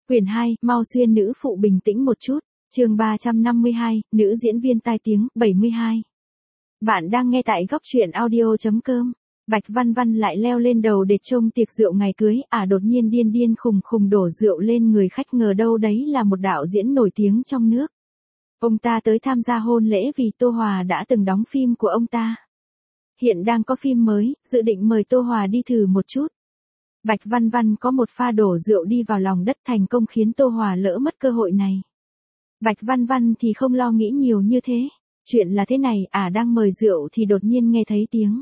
Quyển 2, mau xuyên nữ phụ bình tĩnh một chút. Chương 352, nữ diễn viên tai tiếng, 72. Bạn đang nghe tại góc truyện audio.com. Bạch Văn Văn lại leo lên đầu để trông tiệc rượu ngày cưới, đột nhiên điên điên khùng khùng đổ rượu lên người khách, ngờ đâu đấy là một đạo diễn nổi tiếng trong nước. Ông ta tới tham gia hôn lễ vì Tô Hòa đã từng đóng phim của ông ta. Hiện đang có phim mới, dự định mời Tô Hòa đi thử một chút. Bạch Văn Văn có một pha đổ rượu đi vào lòng đất thành công khiến Tô Hòa lỡ mất cơ hội này. Bạch Văn Văn thì không lo nghĩ nhiều như thế. Chuyện là thế này, đang mời rượu thì đột nhiên nghe thấy tiếng.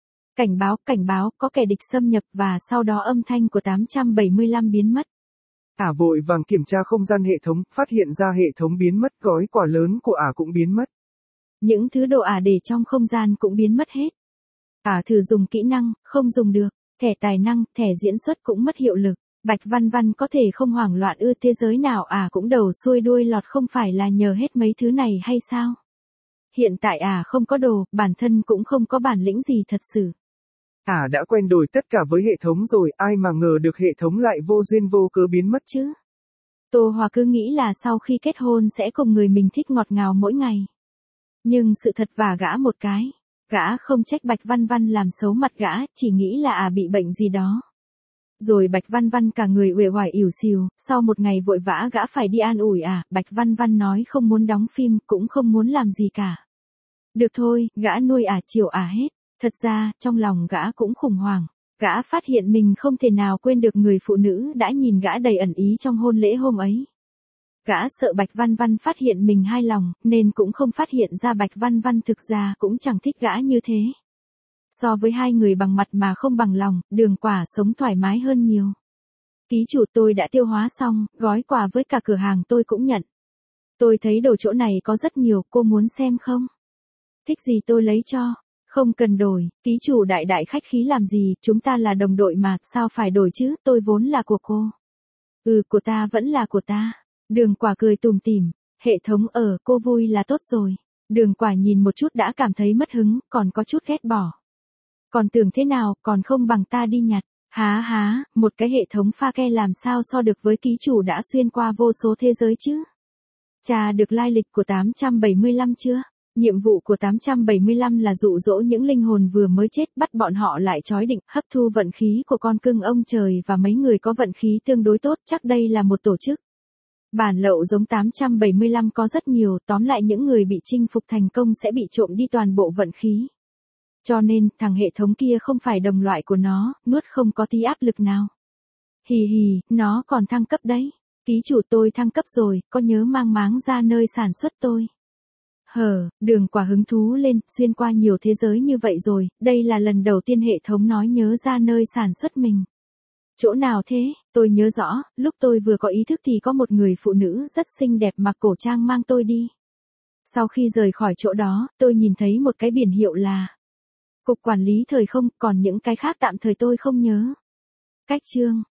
Cảnh báo, có kẻ địch xâm nhập, và sau đó âm thanh của 875 biến mất. Vội vàng kiểm tra không gian hệ thống, phát hiện ra hệ thống biến mất, gói quà lớn của cũng biến mất. Những thứ đồ để trong không gian cũng biến mất hết. Thử dùng kỹ năng, không dùng được. Thẻ tài năng, thẻ diễn xuất cũng mất hiệu lực. Bạch Văn Văn có thể không hoảng loạn thế giới nào cũng đầu xuôi đuôi lọt, không phải là nhờ hết mấy thứ này hay sao? Hiện tại không có đồ, bản thân cũng không có bản lĩnh gì thật sự. Đã quen đổi tất cả với hệ thống rồi, ai mà ngờ được hệ thống lại vô duyên vô cớ biến mất chứ. Tô Hòa cứ nghĩ là sau khi kết hôn sẽ cùng người mình thích ngọt ngào mỗi ngày. Nhưng sự thật vả gã một cái. Gã không trách Bạch Văn Văn làm xấu mặt gã, chỉ nghĩ là bị bệnh gì đó. Rồi Bạch Văn Văn cả người uể oải ỉu xìu, sau một ngày vội vã gã phải đi an ủi Bạch Văn Văn nói không muốn đóng phim, cũng không muốn làm gì cả. Được thôi, gã nuôi chiều hết. Thật ra, trong lòng gã cũng khủng hoảng. Gã phát hiện mình không thể nào quên được người phụ nữ đã nhìn gã đầy ẩn ý trong hôn lễ hôm ấy. Gã sợ Bạch Văn Văn phát hiện mình hai lòng, nên cũng không phát hiện ra Bạch Văn Văn thực ra cũng chẳng thích gã như thế. So với hai người bằng mặt mà không bằng lòng, Đường Quả sống thoải mái hơn nhiều. Ký chủ, tôi đã tiêu hóa xong, gói quà với cả cửa hàng tôi cũng nhận. Tôi thấy đồ chỗ này có rất nhiều, cô muốn xem không? Thích gì tôi lấy cho. Không cần đổi, ký chủ đại khách khí làm gì, chúng ta là đồng đội mà, sao phải đổi chứ, tôi vốn là của cô. Của ta vẫn là của ta. Đường Quả cười tủm tỉm, hệ thống cô vui là tốt rồi. Đường Quả nhìn một chút đã cảm thấy mất hứng, còn có chút ghét bỏ. Còn tưởng thế nào, còn không bằng ta đi nhặt. Một cái hệ thống pha ke làm sao so được với ký chủ đã xuyên qua vô số thế giới chứ. Tra được lai lịch của 875 chưa? Nhiệm vụ của 875 là dụ dỗ những linh hồn vừa mới chết, bắt bọn họ lại trói định, hấp thu vận khí của con cưng ông trời và mấy người có vận khí tương đối tốt, chắc đây là một tổ chức. Bản lậu giống 875 có rất nhiều, tóm lại những người bị chinh phục thành công sẽ bị trộm đi toàn bộ vận khí. Cho nên, thằng hệ thống kia không phải đồng loại của nó, nuốt không có tí áp lực nào. Hì, nó còn thăng cấp đấy. Ký chủ, tôi thăng cấp rồi, có nhớ mang máng ra nơi sản xuất tôi. Đường Quả hứng thú lên, xuyên qua nhiều thế giới như vậy rồi, đây là lần đầu tiên hệ thống nói nhớ ra nơi sản xuất mình. Chỗ nào thế? Tôi nhớ rõ, lúc tôi vừa có ý thức thì có một người phụ nữ rất xinh đẹp mặc cổ trang mang tôi đi. Sau khi rời khỏi chỗ đó, tôi nhìn thấy một cái biển hiệu là Cục Quản lý Thời Không, còn những cái khác tạm thời tôi không nhớ. Cách chương